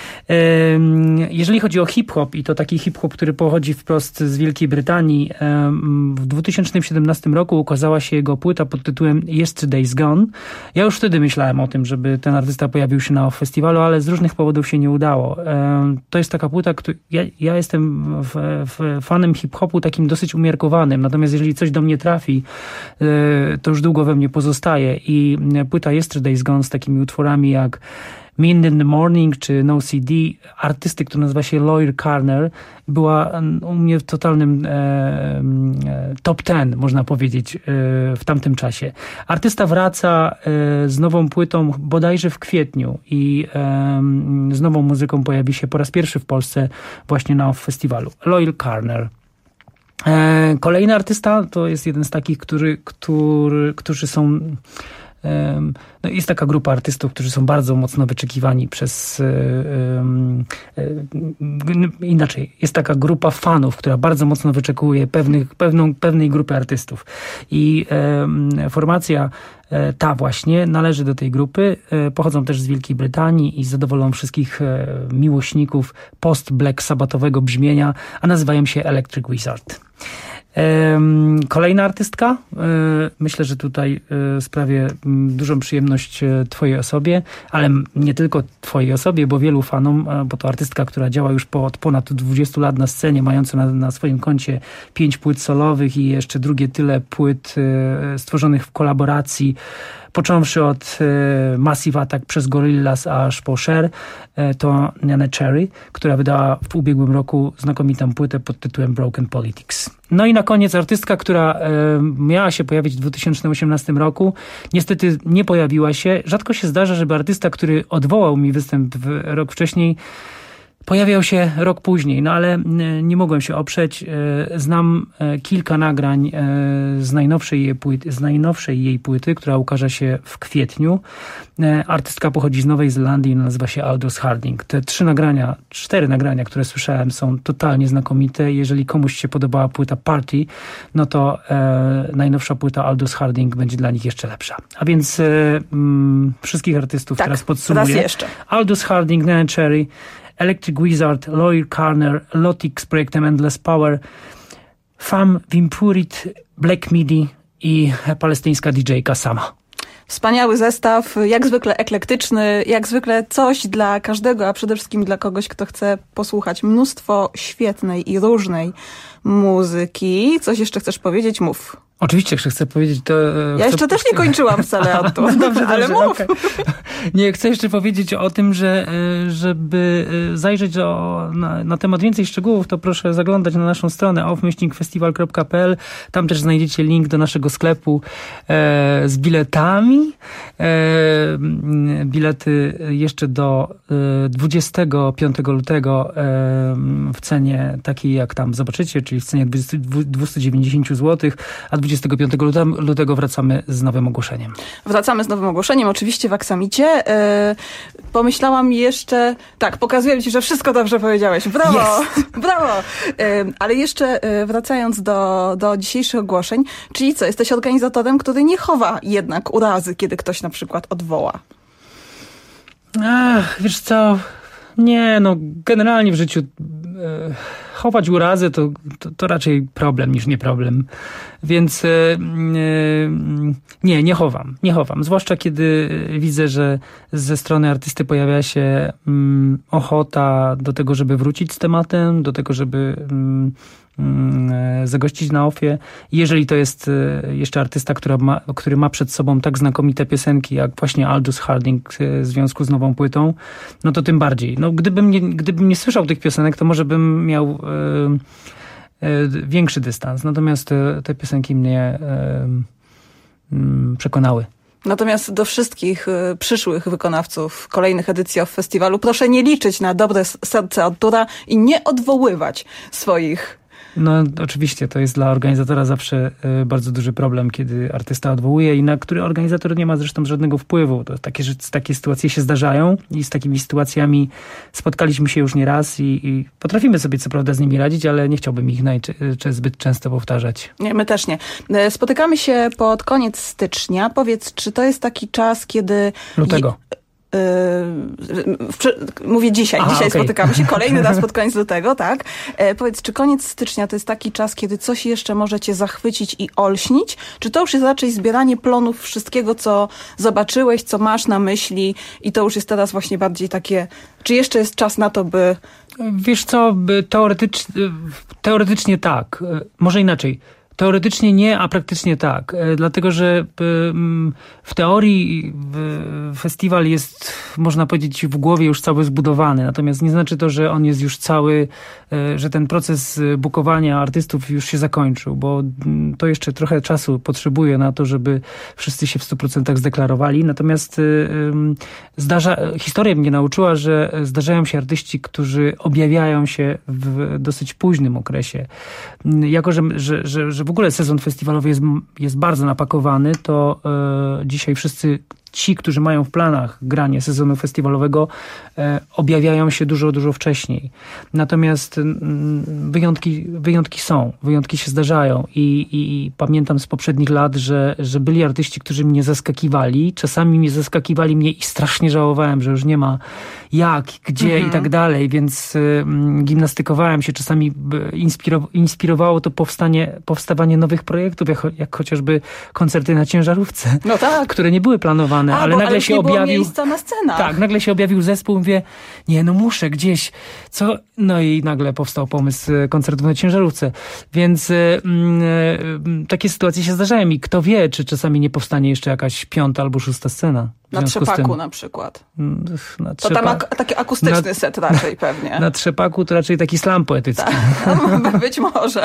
Jeżeli chodzi o hip-hop i to taki hip-hop, który pochodzi wprost z Wielkiej Brytanii, w dwa tysiące siedemnastym roku ukazała się jego płyta pod tytułem Yesterday's Gone. Ja już wtedy myślałem o tym, żeby ten artysta pojawił się na festiwalu, ale z różnych powodów się nie udało. To jest taka płyta, która, ja, ja jestem w, w fanem hip-hopu takim dosyć umiarkowanym, natomiast jeżeli coś do mnie trafi, to już długo we mnie pozostaje i płyta Yesterday's Gone z takimi utworami jak Mint in the Morning czy No C D, artysty, który nazywa się Loyle Carner, była u mnie w totalnym e, e, top ten, można powiedzieć, e, w tamtym czasie. Artysta wraca e, z nową płytą bodajże w kwietniu i e, z nową muzyką pojawi się po raz pierwszy w Polsce właśnie na festiwalu. Loyle Carner. E, kolejny artysta to jest jeden z takich, który, który, którzy są... No jest taka grupa artystów, którzy są bardzo mocno wyczekiwani przez... Um, um, inaczej, jest taka grupa fanów, która bardzo mocno wyczekuje pewnych, pewną, pewnej grupy artystów. I um, formacja ta właśnie należy do tej grupy. Pochodzą też z Wielkiej Brytanii i zadowolą wszystkich miłośników post-black sabbatowego brzmienia, a nazywają się Electric Wizard. Kolejna artystka. Myślę, że tutaj sprawię dużą przyjemność twojej osobie, ale nie tylko twojej osobie, bo wielu fanom, bo to artystka, która działa już po, od ponad dwudziestu lat na scenie, mająca na, na swoim koncie pięć płyt solowych i jeszcze drugie tyle płyt stworzonych w kolaboracji, począwszy od e, Massive Attack przez Gorillaz aż po Cher, e, to Neneh Cherry, która wydała w ubiegłym roku znakomitą płytę pod tytułem Broken Politics. No i na koniec artystka, która e, miała się pojawić w dwa tysiące osiemnastym roku, niestety nie pojawiła się. Rzadko się zdarza, żeby artysta, który odwołał mi występ w rok wcześniej, pojawiał się rok później, no ale nie mogłem się oprzeć. Znam kilka nagrań z najnowszej jej płyty, z najnowszej jej płyty, która ukaże się w kwietniu. Artystka pochodzi z Nowej Zelandii i nazywa się Aldous Harding. Te trzy nagrania, cztery nagrania, które słyszałem, są totalnie znakomite. Jeżeli komuś się podobała płyta Party, no to e, najnowsza płyta Aldous Harding będzie dla nich jeszcze lepsza. A więc e, m, wszystkich artystów tak, teraz podsumuję. Raz jeszcze. Aldous Harding, Neneh Cherry, Electric Wizard, Loyle Carner, Lotik z projektem Endless Power, Pham Viphurit, Black Midi i palestyńska didżejka sama. Wspaniały zestaw, jak zwykle eklektyczny, jak zwykle coś dla każdego, a przede wszystkim dla kogoś, kto chce posłuchać mnóstwo świetnej i różnej muzyki. Coś jeszcze chcesz powiedzieć? Mów. Oczywiście, że chcę powiedzieć to... Ja chcę... jeszcze też nie kończyłam wcale od tu, no dobrze, ale dobrze, mów. Okay. Nie, chcę jeszcze powiedzieć o tym, że żeby zajrzeć o, na, na temat więcej szczegółów, to proszę zaglądać na naszą stronę off myślnik festiwal kropka p l. Tam też znajdziecie link do naszego sklepu e, z biletami. E, bilety jeszcze do e, dwudziestego piątego lutego e, w cenie takiej, jak tam zobaczycie, czyli w cenie dwieście dziewięćdziesiąt złotych, a dwudziestego piątego lutego wracamy z nowym ogłoszeniem. Wracamy z nowym ogłoszeniem, oczywiście w Aksamicie. Yy, pomyślałam jeszcze... Tak, pokazuję ci, że wszystko dobrze powiedziałeś. Brawo! Yes. Brawo! Yy, ale jeszcze yy, wracając do, do dzisiejszych ogłoszeń, czyli co, jesteś organizatorem, który nie chowa jednak urazy, kiedy ktoś na przykład odwoła. Ach, wiesz co... Nie, no generalnie w życiu... Yy... chować urazę to, to, to raczej problem niż nie problem. Więc nie, nie chowam. Nie chowam. Zwłaszcza kiedy widzę, że ze strony artysty pojawia się ochota do tego, żeby wrócić z tematem, do tego, żeby zagościć na ofie. Jeżeli to jest jeszcze artysta, która ma, który ma przed sobą tak znakomite piosenki, jak właśnie Aldous Harding w związku z nową płytą, no to tym bardziej. No, gdybym, nie, gdybym nie słyszał tych piosenek, to może bym miał e, e, większy dystans. Natomiast te, te piosenki mnie e, m, przekonały. Natomiast do wszystkich y, przyszłych wykonawców kolejnych edycji of festiwalu proszę nie liczyć na dobre serce Artura i nie odwoływać swoich. No oczywiście, to jest dla organizatora zawsze y, bardzo duży problem, kiedy artysta odwołuje i na który organizator nie ma zresztą żadnego wpływu. To takie, że takie sytuacje się zdarzają i z takimi sytuacjami spotkaliśmy się już nie raz i, i potrafimy sobie co prawda z nimi radzić, ale nie chciałbym ich najczy- zbyt często powtarzać. Nie, my też nie. Spotykamy się pod koniec stycznia. Powiedz, czy to jest taki czas, kiedy... Lutego. Yy, mówię dzisiaj, Aha, dzisiaj okay. spotykamy się, kolejny raz pod koniec lutego, tak? E, powiedz, czy koniec stycznia to jest taki czas, kiedy coś jeszcze może cię zachwycić i olśnić? Czy to już jest raczej zbieranie plonów wszystkiego, co zobaczyłeś, co masz na myśli i to już jest teraz właśnie bardziej takie, czy jeszcze jest czas na to, by... Wiesz co, teoretycz, teoretycznie tak, może inaczej. Teoretycznie nie, a praktycznie tak. Dlatego, że w teorii festiwal jest, można powiedzieć, w głowie już cały zbudowany. Natomiast nie znaczy to, że on jest już cały, że ten proces bukowania artystów już się zakończył, bo to jeszcze trochę czasu potrzebuje na to, żeby wszyscy się w stu procentach zdeklarowali. Natomiast zdarza, historia mnie nauczyła, że zdarzają się artyści, którzy objawiają się w dosyć późnym okresie. Jako, że, że, że, że w ogóle sezon festiwalowy jest, jest bardzo napakowany, to e, dzisiaj wszyscy ci, którzy mają w planach granie sezonu festiwalowego, e, objawiają się dużo, dużo wcześniej. Natomiast m, wyjątki, wyjątki są, wyjątki się zdarzają i, i, i pamiętam z poprzednich lat, że, że byli artyści, którzy mnie zaskakiwali, czasami mnie zaskakiwali mnie i strasznie żałowałem, że już nie ma jak, gdzie mhm. i tak dalej, więc y, gimnastykowałem się, czasami inspiro, inspirowało to powstanie, powstawanie nowych projektów, jak, jak chociażby koncerty na ciężarówce, no tak. które nie były planowane. A, ale bo, nagle ale się nie było objawił. miejsca na scenach. Tak, nagle się objawił zespół, mówię, nie, no muszę gdzieś. Co? No i nagle powstał pomysł koncertu na ciężarówce. Więc y, y, takie sytuacje się zdarzają i kto wie, czy czasami nie powstanie jeszcze jakaś piąta albo szósta scena. Na Trzepaku na przykład. Na to tam ak- taki akustyczny na, set raczej pewnie. Na Trzepaku to raczej taki slam poetycki. Tak, być może.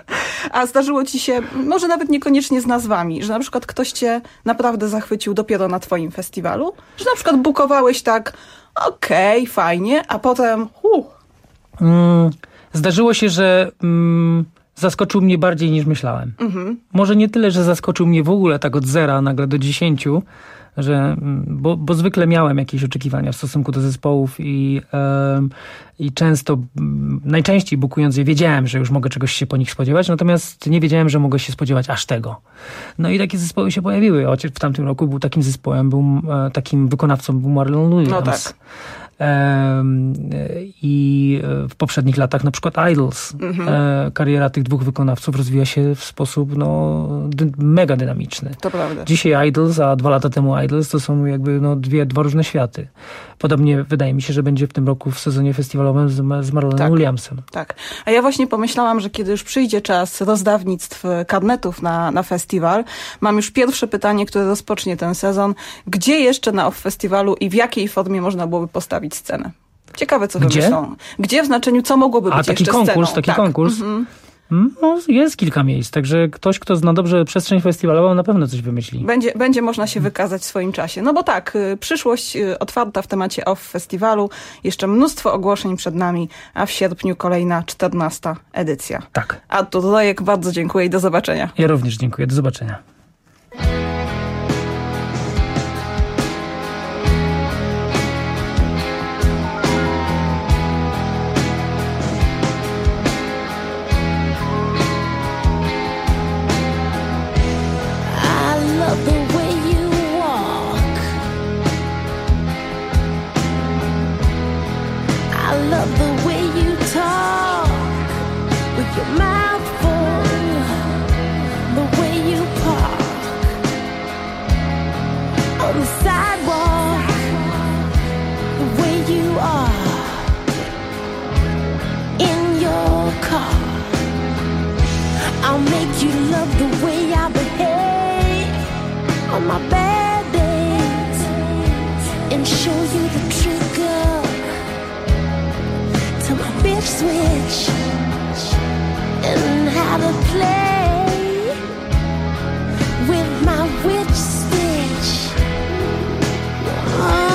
A zdarzyło ci się, może nawet niekoniecznie z nazwami, że na przykład ktoś cię naprawdę zachwycił dopiero na twoim festiwalu? Że na przykład bukowałeś tak, okej, okay, fajnie, a potem huh. mm, Zdarzyło się, że mm, zaskoczył mnie bardziej niż myślałem. Mhm. Może nie tyle, że zaskoczył mnie w ogóle tak od zera nagle do dziesięciu, że, bo, bo zwykle miałem jakieś oczekiwania w stosunku do zespołów i, um, i często, najczęściej bukując je, wiedziałem, że już mogę czegoś się po nich spodziewać, natomiast nie wiedziałem, że mogę się spodziewać aż tego. No i takie zespoły się pojawiły. Chociaż w tamtym roku był takim zespołem, był takim wykonawcą był Marlon Williams. No tak. I w poprzednich latach na przykład Idols. Mhm. Kariera tych dwóch wykonawców rozwija się w sposób no, dy- mega dynamiczny. To prawda. Dzisiaj Idols, a dwa lata temu Idols to są jakby no, dwie, dwa różne światy. Podobnie wydaje mi się, że będzie w tym roku w sezonie festiwalowym z, z Marlonem tak, Williamsem. Tak. A ja właśnie pomyślałam, że kiedy już przyjdzie czas rozdawnictw karnetów na, na festiwal, mam już pierwsze pytanie, które rozpocznie ten sezon. Gdzie jeszcze na off festiwalu i w jakiej formie można byłoby postawić scenę? Ciekawe, co Gdzie? wymyślą. Gdzie w znaczeniu, co mogłoby A, być taki jeszcze konkurs, sceną? taki tak. konkurs. Mhm. No, jest kilka miejsc, także ktoś, kto zna dobrze przestrzeń festiwalową, na pewno coś wymyśli. Będzie, będzie można się wykazać w swoim czasie. No bo tak, przyszłość otwarta w temacie off festiwalu. Jeszcze mnóstwo ogłoszeń przed nami, a w sierpniu kolejna czternasta edycja. Tak. Artur Rojek, bardzo dziękuję i do zobaczenia. Ja również dziękuję, do zobaczenia. I love the way you talk. make you love the way I behave on my bad days, and show you the trigger to my bitch switch, and how to play with my witch stitch. Oh.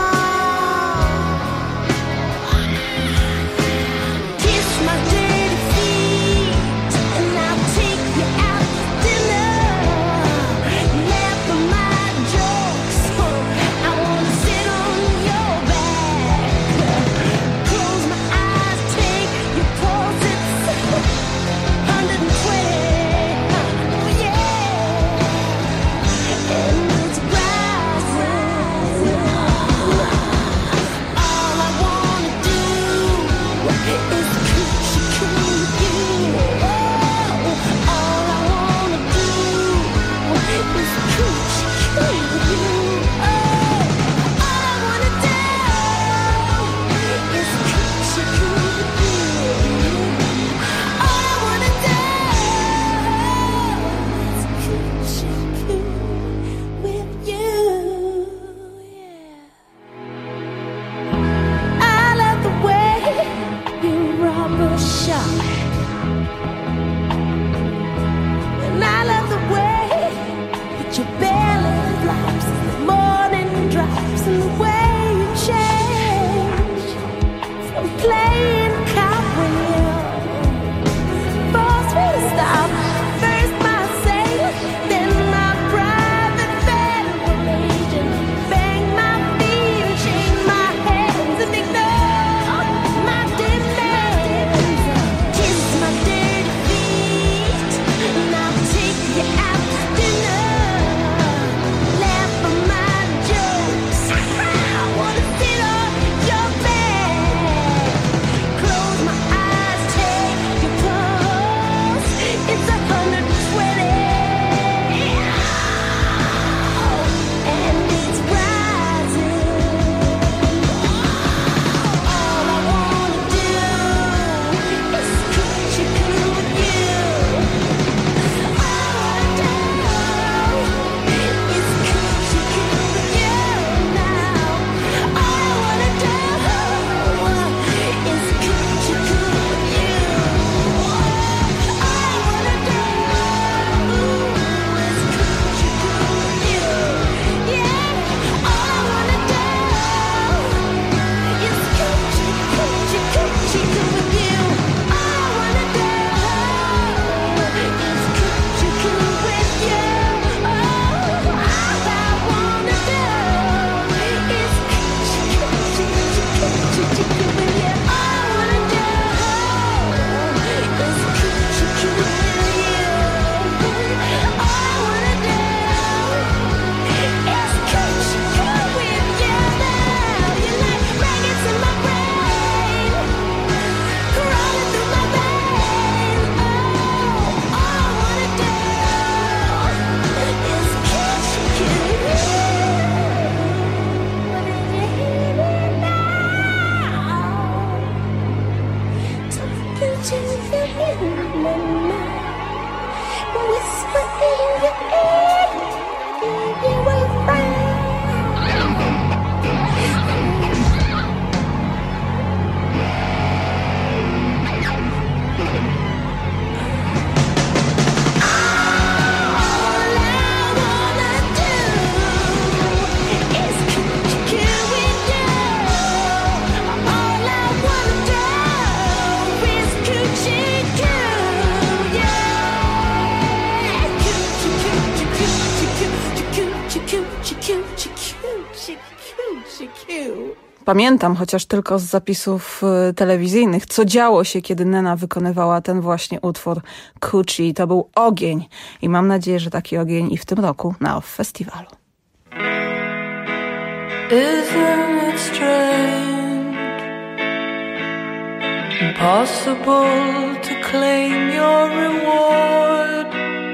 Pamiętam, chociaż tylko z zapisów telewizyjnych, co działo się, kiedy Nena wykonywała ten właśnie utwór Coochie. To był ogień i mam nadzieję, że taki ogień i w tym roku na Off Festiwalu. Isn't it strange, impossible to claim your reward?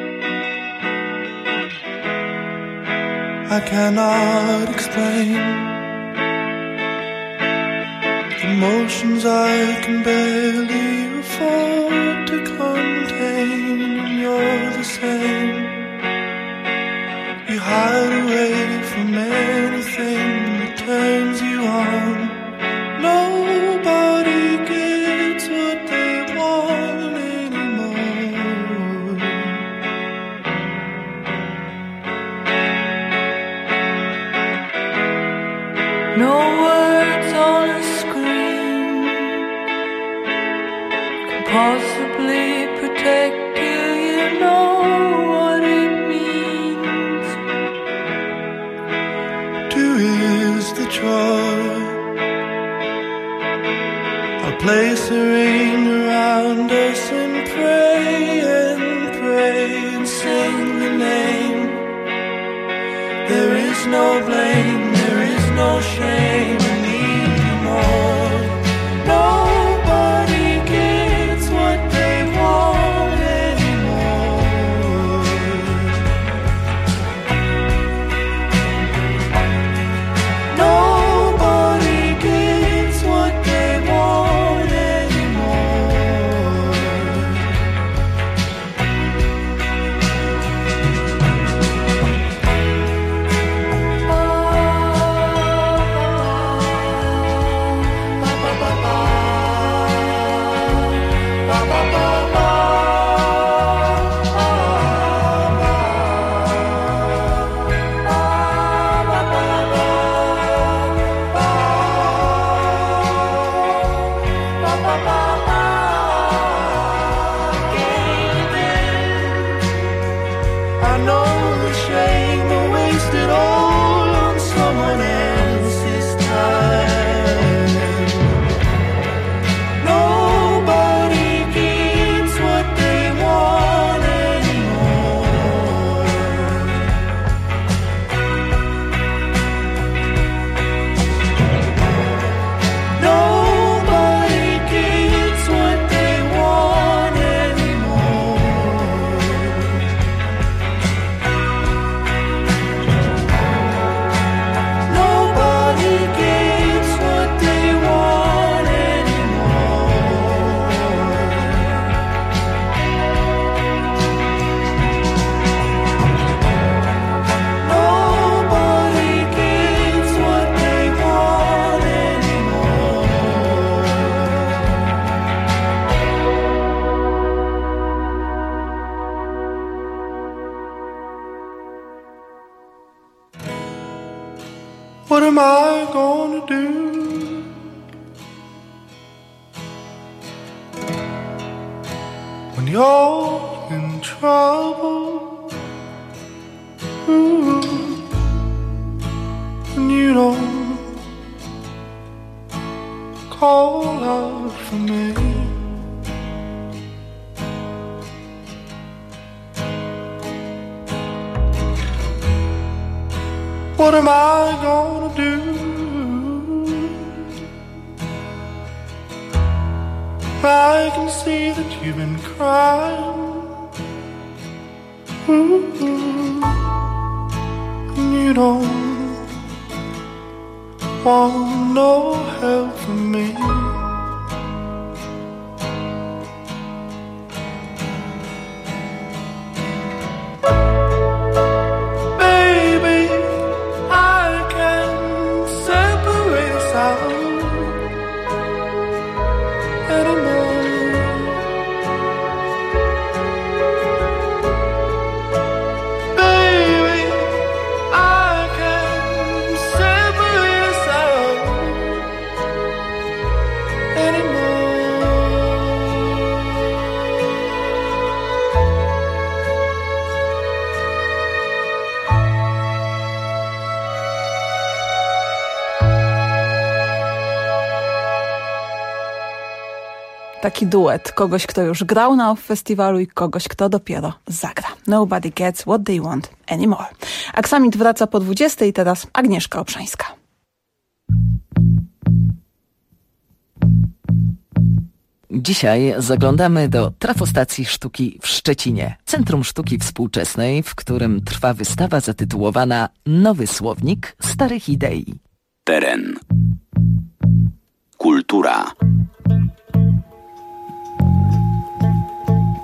I cannot explain emotions I can barely afford to contain. and you're the same. You hide away from anything that turns you on. Nobody gets what they want anymore. No words on a screen can possibly protect you. You know what it means. Two is the charge. I'll place a ring around us and pray and pray and sing the name. There is no blame, there is no shame. I need you more. Nobody gets what they want anymore. Nobody gets what they want anymore. I know the shame I wasted all on someone else's time. Nobody gets what they want anymore. Nobody gets what they want anymore. Nobody gets what they want anymore. Nobody gets what they want anymore. What am I gonna do when you're in trouble? Ooh, and you don't call out for me. What am I gonna do? I can see that you've been crying. Ooh, and you don't want no help from me. Baby, I can separate us out anymore. Baby, I can separate us out Taki duet kogoś, kto już grał na festiwalu i kogoś, kto dopiero zagra. Nobody gets what they want anymore. Aksamit wraca po dwudziestej, teraz Agnieszka Obszańska. Dzisiaj zaglądamy do Trafostacji Sztuki w Szczecinie, Centrum Sztuki Współczesnej, w którym trwa wystawa zatytułowana Nowy słownik starych idei. Teren. Kultura.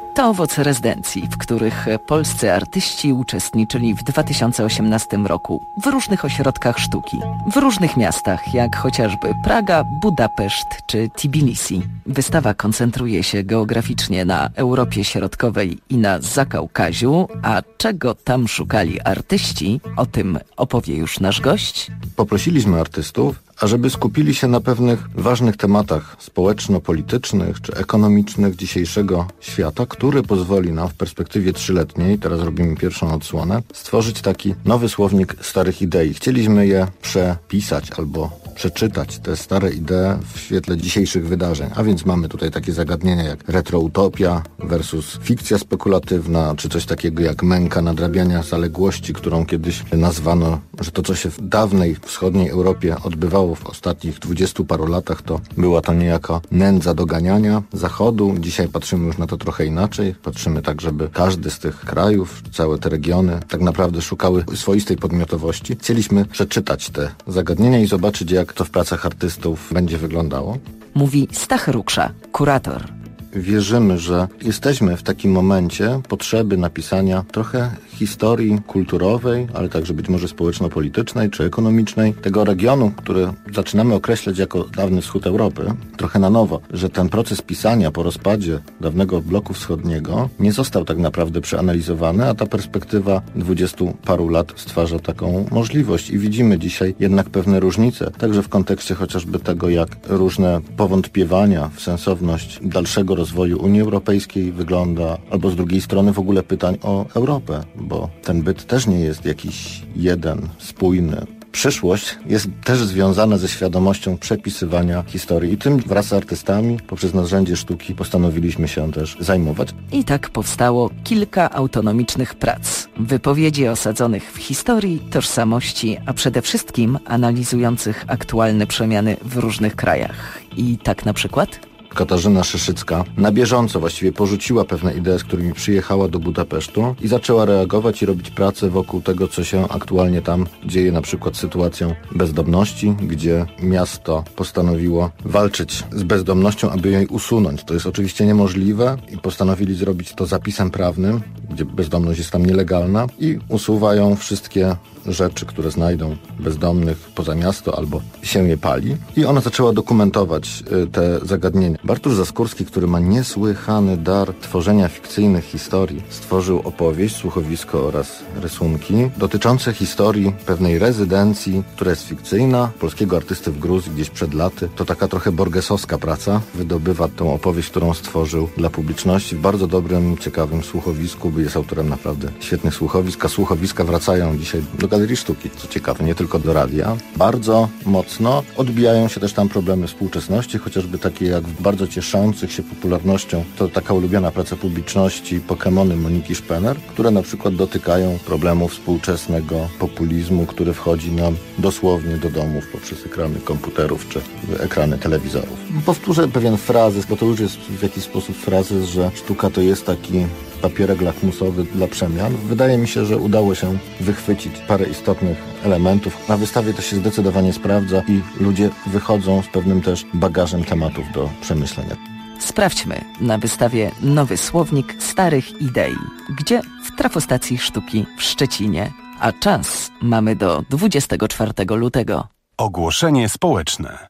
To owoc rezydencji, w których polscy artyści uczestniczyli w dwa tysiące osiemnastym roku w różnych ośrodkach sztuki, w różnych miastach, jak chociażby Praga, Budapeszt czy Tbilisi. Wystawa koncentruje się geograficznie na Europie Środkowej i na Zakaukaziu, a czego tam szukali artyści, o tym opowie już nasz gość. Poprosiliśmy artystów, ażeby skupili się na pewnych ważnych tematach społeczno-politycznych czy ekonomicznych dzisiejszego świata, który pozwoli nam w perspektywie trzyletniej, teraz robimy pierwszą odsłonę, stworzyć taki nowy słownik starych idei. Chcieliśmy je przepisać albo przeczytać te stare idee w świetle dzisiejszych wydarzeń. A więc mamy tutaj takie zagadnienia jak retroutopia versus fikcja spekulatywna, czy coś takiego jak męka nadrabiania zaległości, którą kiedyś nazwano, że to, co się w dawnej wschodniej Europie odbywało w ostatnich dwudziestu paru latach, to była to niejako nędza doganiania Zachodu. Dzisiaj patrzymy już na to trochę inaczej. Patrzymy tak, żeby każdy z tych krajów, całe te regiony tak naprawdę szukały swoistej podmiotowości. Chcieliśmy przeczytać te zagadnienia i zobaczyć, jak to w pracach artystów będzie wyglądało. Mówi Stach Ruksza, kurator. Wierzymy, że jesteśmy w takim momencie potrzeby napisania trochę historii kulturowej, ale także być może społeczno-politycznej czy ekonomicznej tego regionu, który zaczynamy określać jako dawny wschód Europy, trochę na nowo, że ten proces pisania po rozpadzie dawnego bloku wschodniego nie został tak naprawdę przeanalizowany, a ta perspektywa dwudziestu paru lat stwarza taką możliwość i widzimy dzisiaj jednak pewne różnice, także w kontekście chociażby tego, jak różne powątpiewania w sensowność dalszego rozwoju Unii Europejskiej wygląda, albo z drugiej strony w ogóle pytań o Europę, bo ten byt też nie jest jakiś jeden, spójny. Przyszłość jest też związana ze świadomością przepisywania historii i tym wraz z artystami poprzez narzędzie sztuki postanowiliśmy się też zajmować. I tak powstało kilka autonomicznych prac, wypowiedzi osadzonych w historii, tożsamości, a przede wszystkim analizujących aktualne przemiany w różnych krajach. I tak na przykład Katarzyna Szyszycka na bieżąco właściwie porzuciła pewne idee, z którymi przyjechała do Budapesztu i zaczęła reagować i robić pracę wokół tego, co się aktualnie tam dzieje, na przykład sytuacją bezdomności, gdzie miasto postanowiło walczyć z bezdomnością, aby jej usunąć. To jest oczywiście niemożliwe i postanowili zrobić to zapisem prawnym, gdzie bezdomność jest tam nielegalna i usuwają wszystkie rzeczy, które znajdą bezdomnych poza miasto albo się je pali. I ona zaczęła dokumentować y, te zagadnienia. Bartosz Zaskórski, który ma niesłychany dar tworzenia fikcyjnych historii, stworzył opowieść, słuchowisko oraz rysunki dotyczące historii pewnej rezydencji, która jest fikcyjna, polskiego artysty w Gruzji gdzieś przed laty. To taka trochę borgesowska praca. Wydobywa tą opowieść, którą stworzył dla publiczności w bardzo dobrym, ciekawym słuchowisku, bo jest autorem naprawdę świetnych słuchowisk, a słuchowiska wracają dzisiaj do Galerii Sztuki, co ciekawe, nie tylko do radia. Bardzo mocno odbijają się też tam problemy współczesności, chociażby takie jak w bardzo cieszących się popularnością, to taka ulubiona praca publiczności Pokemony Moniki Szpener, które na przykład dotykają problemu współczesnego populizmu, który wchodzi nam dosłownie do domów poprzez ekrany komputerów czy ekrany telewizorów. Powtórzę pewien frazes, bo to już jest w jakiś sposób frazes, że sztuka to jest taki papierek lakmusowy dla przemian. Wydaje mi się, że udało się wychwycić parę istotnych elementów. Na wystawie to się zdecydowanie sprawdza i ludzie wychodzą z pewnym też bagażem tematów do przemyślenia. Sprawdźmy na wystawie Nowy Słownik Starych Idei, gdzie w Trafostacji Sztuki w Szczecinie, a czas mamy do dwudziestego czwartego lutego. Ogłoszenie społeczne.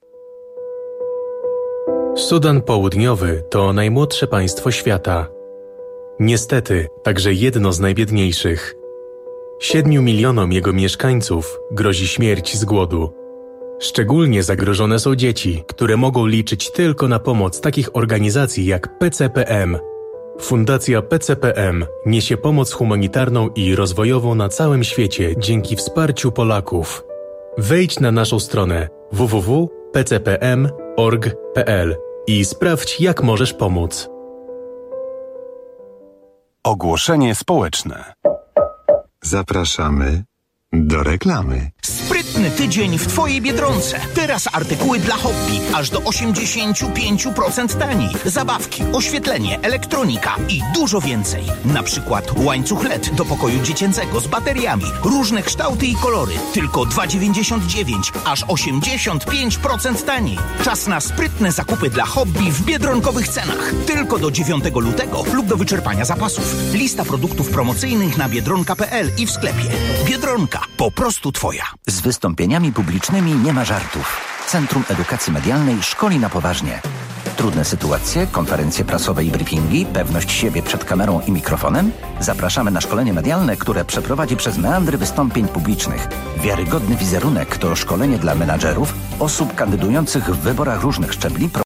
Sudan Południowy to najmłodsze państwo świata. Niestety, także jedno z najbiedniejszych. Siedmiu milionom jego mieszkańców grozi śmierć z głodu. Szczególnie zagrożone są dzieci, które mogą liczyć tylko na pomoc takich organizacji jak P C P M. Fundacja P C P M niesie pomoc humanitarną i rozwojową na całym świecie dzięki wsparciu Polaków. Wejdź na naszą stronę w w w kropka p c p m kropka org kropka p l i sprawdź, jak możesz pomóc. Ogłoszenie społeczne. Zapraszamy do reklamy. Sprytny Czarny tydzień w Twojej Biedronce. Teraz artykuły dla hobby aż do osiemdziesiąt pięć procent taniej. Zabawki, oświetlenie, elektronika i dużo więcej. Na przykład łańcuch L E D do pokoju dziecięcego z bateriami. Różne kształty i kolory. Tylko dwa dziewięćdziesiąt dziewięć, aż osiemdziesiąt pięć procent taniej. Czas na sprytne zakupy dla hobby w biedronkowych cenach. Tylko do dziewiątego lutego lub do wyczerpania zapasów. Lista produktów promocyjnych na biedronka kropka p l i w sklepie. Biedronka. Po prostu Twoja. Z wystąpieniami publicznymi nie ma żartów. Centrum Edukacji Medialnej szkoli na poważnie. Trudne sytuacje, konferencje prasowe i briefingi, pewność siebie przed kamerą i mikrofonem? Zapraszamy na szkolenie medialne, które przeprowadzi przez meandry wystąpień publicznych. Wiarygodny wizerunek to szkolenie dla menadżerów, osób kandydujących w wyborach różnych szczebli,